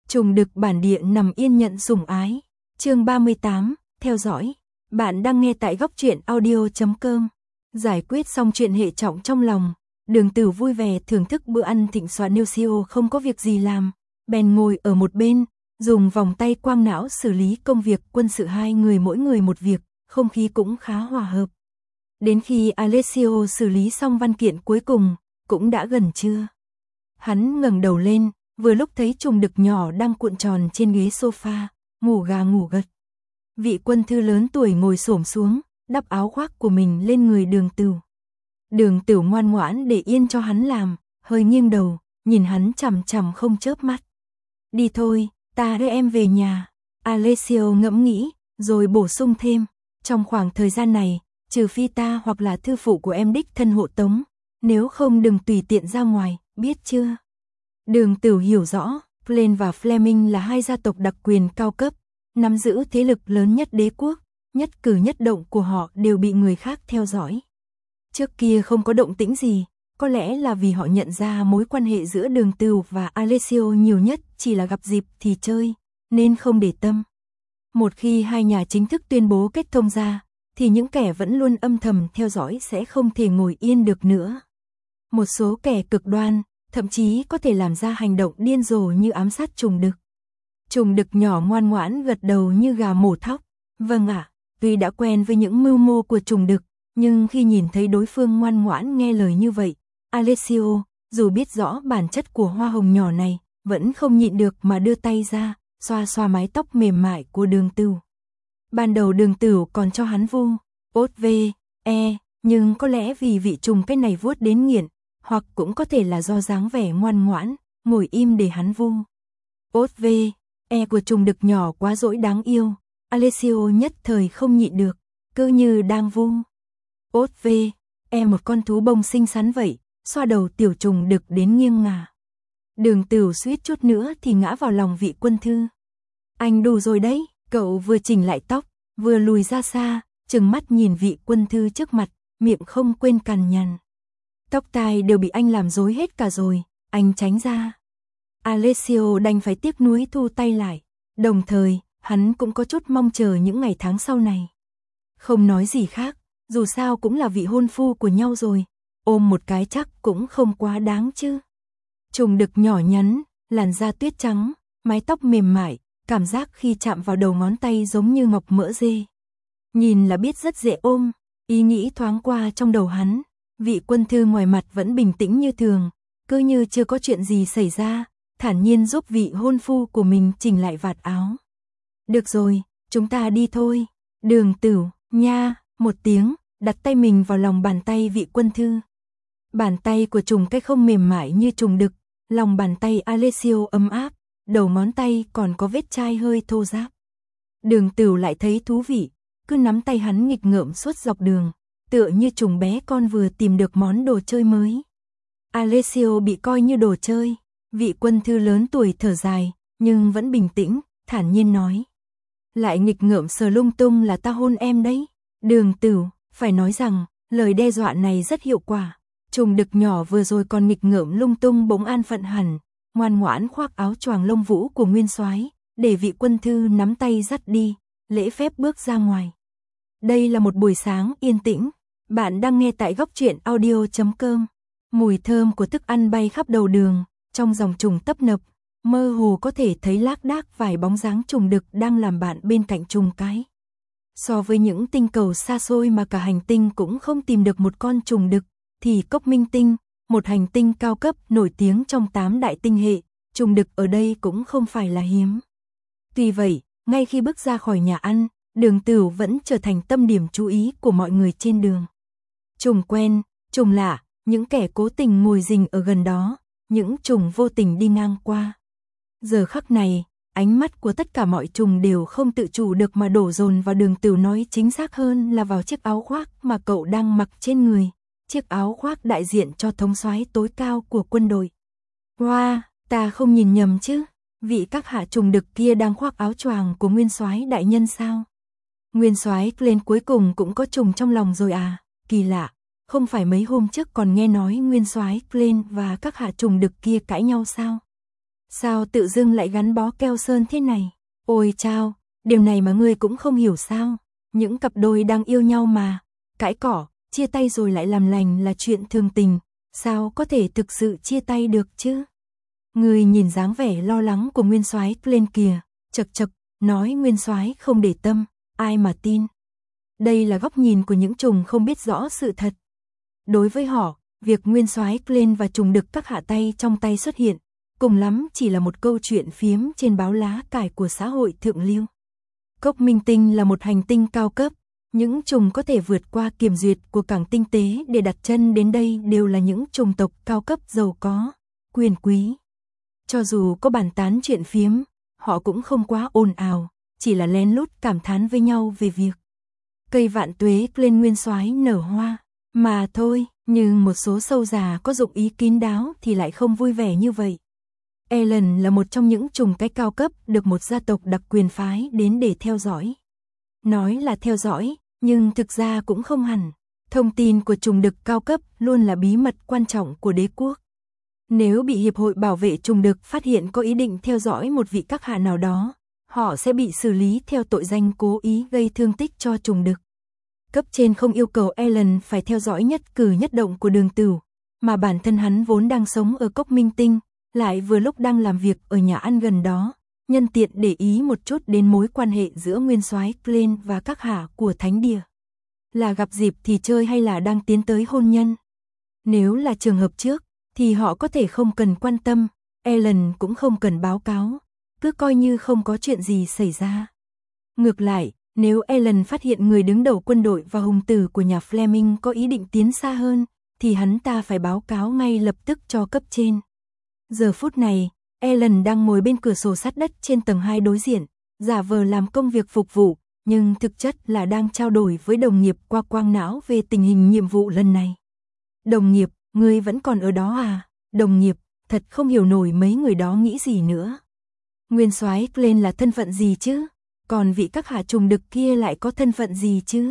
Trùng đực bản địa nằm yên nhận sủng ái. Chương 38, theo dõi. Bạn đang nghe tại góc truyện audio.com. Giải quyết xong chuyện hệ trọng trong lòng, Đường Tử vui vẻ thưởng thức bữa ăn thịnh soạn. Nêu không có việc gì làm, bèn ngồi ở một bên, dùng vòng tay quang não xử lý công việc quân sự, hai người mỗi người một việc, không khí cũng khá hòa hợp. Đến khi Alessio xử lý xong văn kiện cuối cùng, cũng đã gần trưa. Hắn ngẩng đầu lên, vừa lúc thấy trùng đực nhỏ đang cuộn tròn trên ghế sofa, ngủ gà ngủ gật. Vị quân thư lớn tuổi ngồi xổm xuống, đắp áo khoác của mình lên người Đường Tử. Đường Tử ngoan ngoãn để yên cho hắn làm, hơi nghiêng đầu, nhìn hắn chằm chằm không chớp mắt. Đi thôi, ta đưa em về nhà. Alessio ngẫm nghĩ, rồi bổ sung thêm, trong khoảng thời gian này, trừ phi ta hoặc là thư phụ của em đích thân hộ tống, nếu không đừng tùy tiện ra ngoài, biết chưa? Đường Tử hiểu rõ, Plain và Fleming là hai gia tộc đặc quyền cao cấp, nắm giữ thế lực lớn nhất đế quốc, nhất cử nhất động của họ đều bị người khác theo dõi. Trước kia không có động tĩnh gì, có lẽ là vì họ nhận ra mối quan hệ giữa Đường Tử và Alessio nhiều nhất chỉ là gặp dịp thì chơi, nên không để tâm. Một khi hai nhà chính thức tuyên bố kết thông ra, thì những kẻ vẫn luôn âm thầm theo dõi sẽ không thể ngồi yên được nữa. Một số kẻ cực đoan, thậm chí có thể làm ra hành động điên rồ như ám sát trùng đực. Trùng đực nhỏ ngoan ngoãn gật đầu như gà mổ thóc. Vâng ạ, tuy đã quen với những mưu mô của trùng đực, nhưng khi nhìn thấy đối phương ngoan ngoãn nghe lời như vậy, Alessio, dù biết rõ bản chất của hoa hồng nhỏ này, vẫn không nhịn được mà đưa tay ra, xoa xoa mái tóc mềm mại của Đường Tử. Ban đầu Đường Tử còn cho hắn vu, ốt ve, nhưng có lẽ vì vị trùng cái này vuốt đến nghiện, hoặc cũng có thể là do dáng vẻ ngoan ngoãn, ngồi im để hắn vu. Ốt ve, của trùng đực nhỏ quá dỗi đáng yêu, Alessio nhất thời không nhịn được, cứ như đang vu. Ốt ve, một con thú bông xinh xắn vậy, xoa đầu tiểu trùng đực đến nghiêng ngả. Đường Tử suýt chút nữa thì ngã vào lòng vị quân thư. Anh đủ rồi đấy, cậu vừa chỉnh lại tóc, vừa lùi ra xa, trừng mắt nhìn vị quân thư trước mặt, miệng không quên cằn nhằn. Tóc tai đều bị anh làm rối hết cả rồi, anh tránh ra. Alessio đành phải tiếc nuối thu tay lại, đồng thời, hắn cũng có chút mong chờ những ngày tháng sau này. Không nói gì khác, dù sao cũng là vị hôn phu của nhau rồi, ôm một cái chắc cũng không quá đáng chứ. Trùng đực nhỏ nhắn, làn da tuyết trắng, mái tóc mềm mại, cảm giác khi chạm vào đầu ngón tay giống như ngọc mỡ dê. Nhìn là biết rất dễ ôm, ý nghĩ thoáng qua trong đầu hắn, vị quân thư ngoài mặt vẫn bình tĩnh như thường, cứ như chưa có chuyện gì xảy ra, thản nhiên giúp vị hôn phu của mình chỉnh lại vạt áo. Được rồi, chúng ta đi thôi. Đường Tử, nha, một tiếng, đặt tay mình vào lòng bàn tay vị quân thư. Bàn tay của trùng cái không mềm mại như trùng đực, lòng bàn tay Alessio ấm áp, đầu ngón tay còn có vết chai hơi thô ráp. Đường Tử lại thấy thú vị, cứ nắm tay hắn nghịch ngợm suốt dọc đường, tựa như trùng bé con vừa tìm được món đồ chơi mới. Alessio bị coi như đồ chơi, vị quân thư lớn tuổi thở dài, nhưng vẫn bình tĩnh, thản nhiên nói. Lại nghịch ngợm sờ lung tung là ta hôn em đấy. Đường Tử, phải nói rằng, lời đe dọa này rất hiệu quả. Trùng đực nhỏ vừa rồi còn nghịch ngợm lung tung bỗng an phận hẳn, ngoan ngoãn khoác áo choàng lông vũ của nguyên soái, để vị quân thư nắm tay dắt đi, lễ phép bước ra ngoài. Đây là một buổi sáng yên tĩnh, bạn đang nghe tại góc truyện audio.com. Mùi thơm của thức ăn bay khắp đầu đường, trong dòng trùng tấp nập, mơ hồ có thể thấy lác đác vài bóng dáng trùng đực đang làm bạn bên cạnh trùng cái. So với những tinh cầu xa xôi mà cả hành tinh cũng không tìm được một con trùng đực, thì Cốc Minh Tinh, một hành tinh cao cấp nổi tiếng trong 8 đại tinh hệ, trùng đực ở đây cũng không phải là hiếm. Tuy vậy, ngay khi bước ra khỏi nhà ăn, Đường Tử vẫn trở thành tâm điểm chú ý của mọi người trên đường. Trùng quen, trùng lạ, những kẻ cố tình ngồi rình ở gần đó, những trùng vô tình đi ngang qua. Giờ khắc này, ánh mắt của tất cả mọi trùng đều không tự chủ được mà đổ dồn vào Đường Tử, nói chính xác hơn là vào chiếc áo khoác mà cậu đang mặc trên người, chiếc áo khoác đại diện cho thống soái tối cao của quân đội. Wow, ta không nhìn nhầm chứ, vị các hạ trùng đực kia đang khoác áo choàng của nguyên soái đại nhân sao? Nguyên soái lên cuối cùng cũng có trùng trong lòng rồi à, kỳ lạ, không phải mấy hôm trước còn nghe nói nguyên soái lên và các hạ trùng đực kia cãi nhau sao? Sao tự dưng lại gắn bó keo sơn thế này? Ôi chao, điều này mà ngươi cũng không hiểu sao? Những cặp đôi đang yêu nhau mà, cãi cỏ, chia tay rồi lại làm lành là chuyện thường tình, sao có thể thực sự chia tay được chứ? Ngươi nhìn dáng vẻ lo lắng của Nguyên Soái lên kìa, chật chật, nói Nguyên Soái không để tâm, ai mà tin. Đây là góc nhìn của những trùng không biết rõ sự thật. Đối với họ, việc Nguyên Soái lên và trùng đực các hạ tay trong tay xuất hiện, cùng lắm chỉ là một câu chuyện phiếm trên báo lá cải của xã hội thượng lưu. Cốc Minh Tinh là một hành tinh cao cấp, những trùng có thể vượt qua kiểm duyệt của cảng tinh tế để đặt chân đến đây đều là những chủng tộc cao cấp giàu có, quyền quý. Cho dù có bàn tán chuyện phiếm, họ cũng không quá ồn ào, chỉ là lén lút cảm thán với nhau về việc cây vạn tuế lên Nguyên Soái nở hoa, mà thôi, nhưng một số sâu già có dụng ý kín đáo thì lại không vui vẻ như vậy. Ellen là một trong những trùng cái cao cấp được một gia tộc đặc quyền phái đến để theo dõi. Nói là theo dõi, nhưng thực ra cũng không hẳn. Thông tin của trùng đực cao cấp luôn là bí mật quan trọng của đế quốc. Nếu bị Hiệp hội Bảo vệ trùng đực phát hiện có ý định theo dõi một vị các hạ nào đó, họ sẽ bị xử lý theo tội danh cố ý gây thương tích cho trùng đực. Cấp trên không yêu cầu Ellen phải theo dõi nhất cử nhất động của Đường Tửu, mà bản thân hắn vốn đang sống ở Cốc Minh Tinh, lại vừa lúc đang làm việc ở nhà ăn gần đó, nhân tiện để ý một chút đến mối quan hệ giữa Nguyên Soái Glenn và các hạ của Thánh Địa. Là gặp dịp thì chơi hay là đang tiến tới hôn nhân? Nếu là trường hợp trước, thì họ có thể không cần quan tâm, Ellen cũng không cần báo cáo, cứ coi như không có chuyện gì xảy ra. Ngược lại, nếu Ellen phát hiện người đứng đầu quân đội và hùng tử của nhà Fleming có ý định tiến xa hơn, thì hắn ta phải báo cáo ngay lập tức cho cấp trên. Giờ phút này, Ellen đang ngồi bên cửa sổ sát đất trên tầng 2 đối diện, giả vờ làm công việc phục vụ, nhưng thực chất là đang trao đổi với đồng nghiệp qua quang não về tình hình nhiệm vụ lần này. Đồng nghiệp, ngươi vẫn còn ở đó à? Đồng nghiệp, thật không hiểu nổi mấy người đó nghĩ gì nữa. Nguyên Soái lên là thân phận gì chứ? Còn vị các hạ trùng đực kia lại có thân phận gì chứ?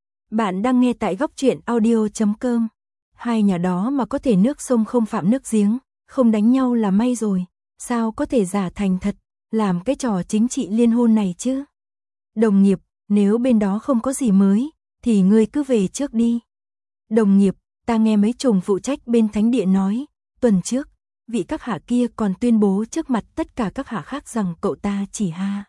Bạn đang nghe tại góc truyện audio.com. Hai nhà đó mà có thể nước sông không phạm nước giếng, không đánh nhau là may rồi, sao có thể giả thành thật, làm cái trò chính trị liên hôn này chứ? Đồng nghiệp, nếu bên đó không có gì mới, thì ngươi cứ về trước đi. Đồng nghiệp, ta nghe mấy trùng phụ trách bên Thánh Địa nói, tuần trước, vị các hạ kia còn tuyên bố trước mặt tất cả các hạ khác rằng cậu ta chỉ ha.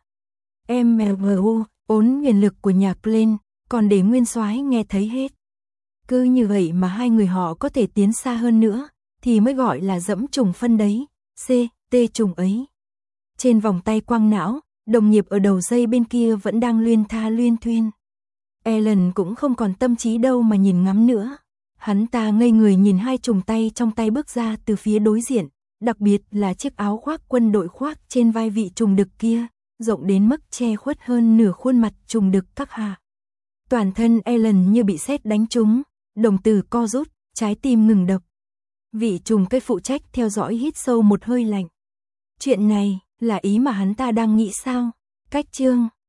MLU, ốn quyền lực của nhà Glenn, còn để Nguyên Soái nghe thấy hết. Cứ như vậy mà hai người họ có thể tiến xa hơn nữa, thì mới gọi là dẫm trùng phân đấy, T trùng ấy. Trên vòng tay quang não, đồng nghiệp ở đầu dây bên kia vẫn đang luyên tha luyên thuyên. Ellen cũng không còn tâm trí đâu mà nhìn ngắm nữa. Hắn ta ngây người nhìn hai trùng tay trong tay bước ra từ phía đối diện, đặc biệt là chiếc áo khoác quân đội khoác trên vai vị trùng đực kia, rộng đến mức che khuất hơn nửa khuôn mặt trùng đực các hạ. Toàn thân Ellen như bị sét đánh trúng, đồng tử co rút, trái tim ngừng đập. Vị trùng cây phụ trách theo dõi hít sâu một hơi lạnh. Chuyện này là ý mà hắn ta đang nghĩ sao? Cách chương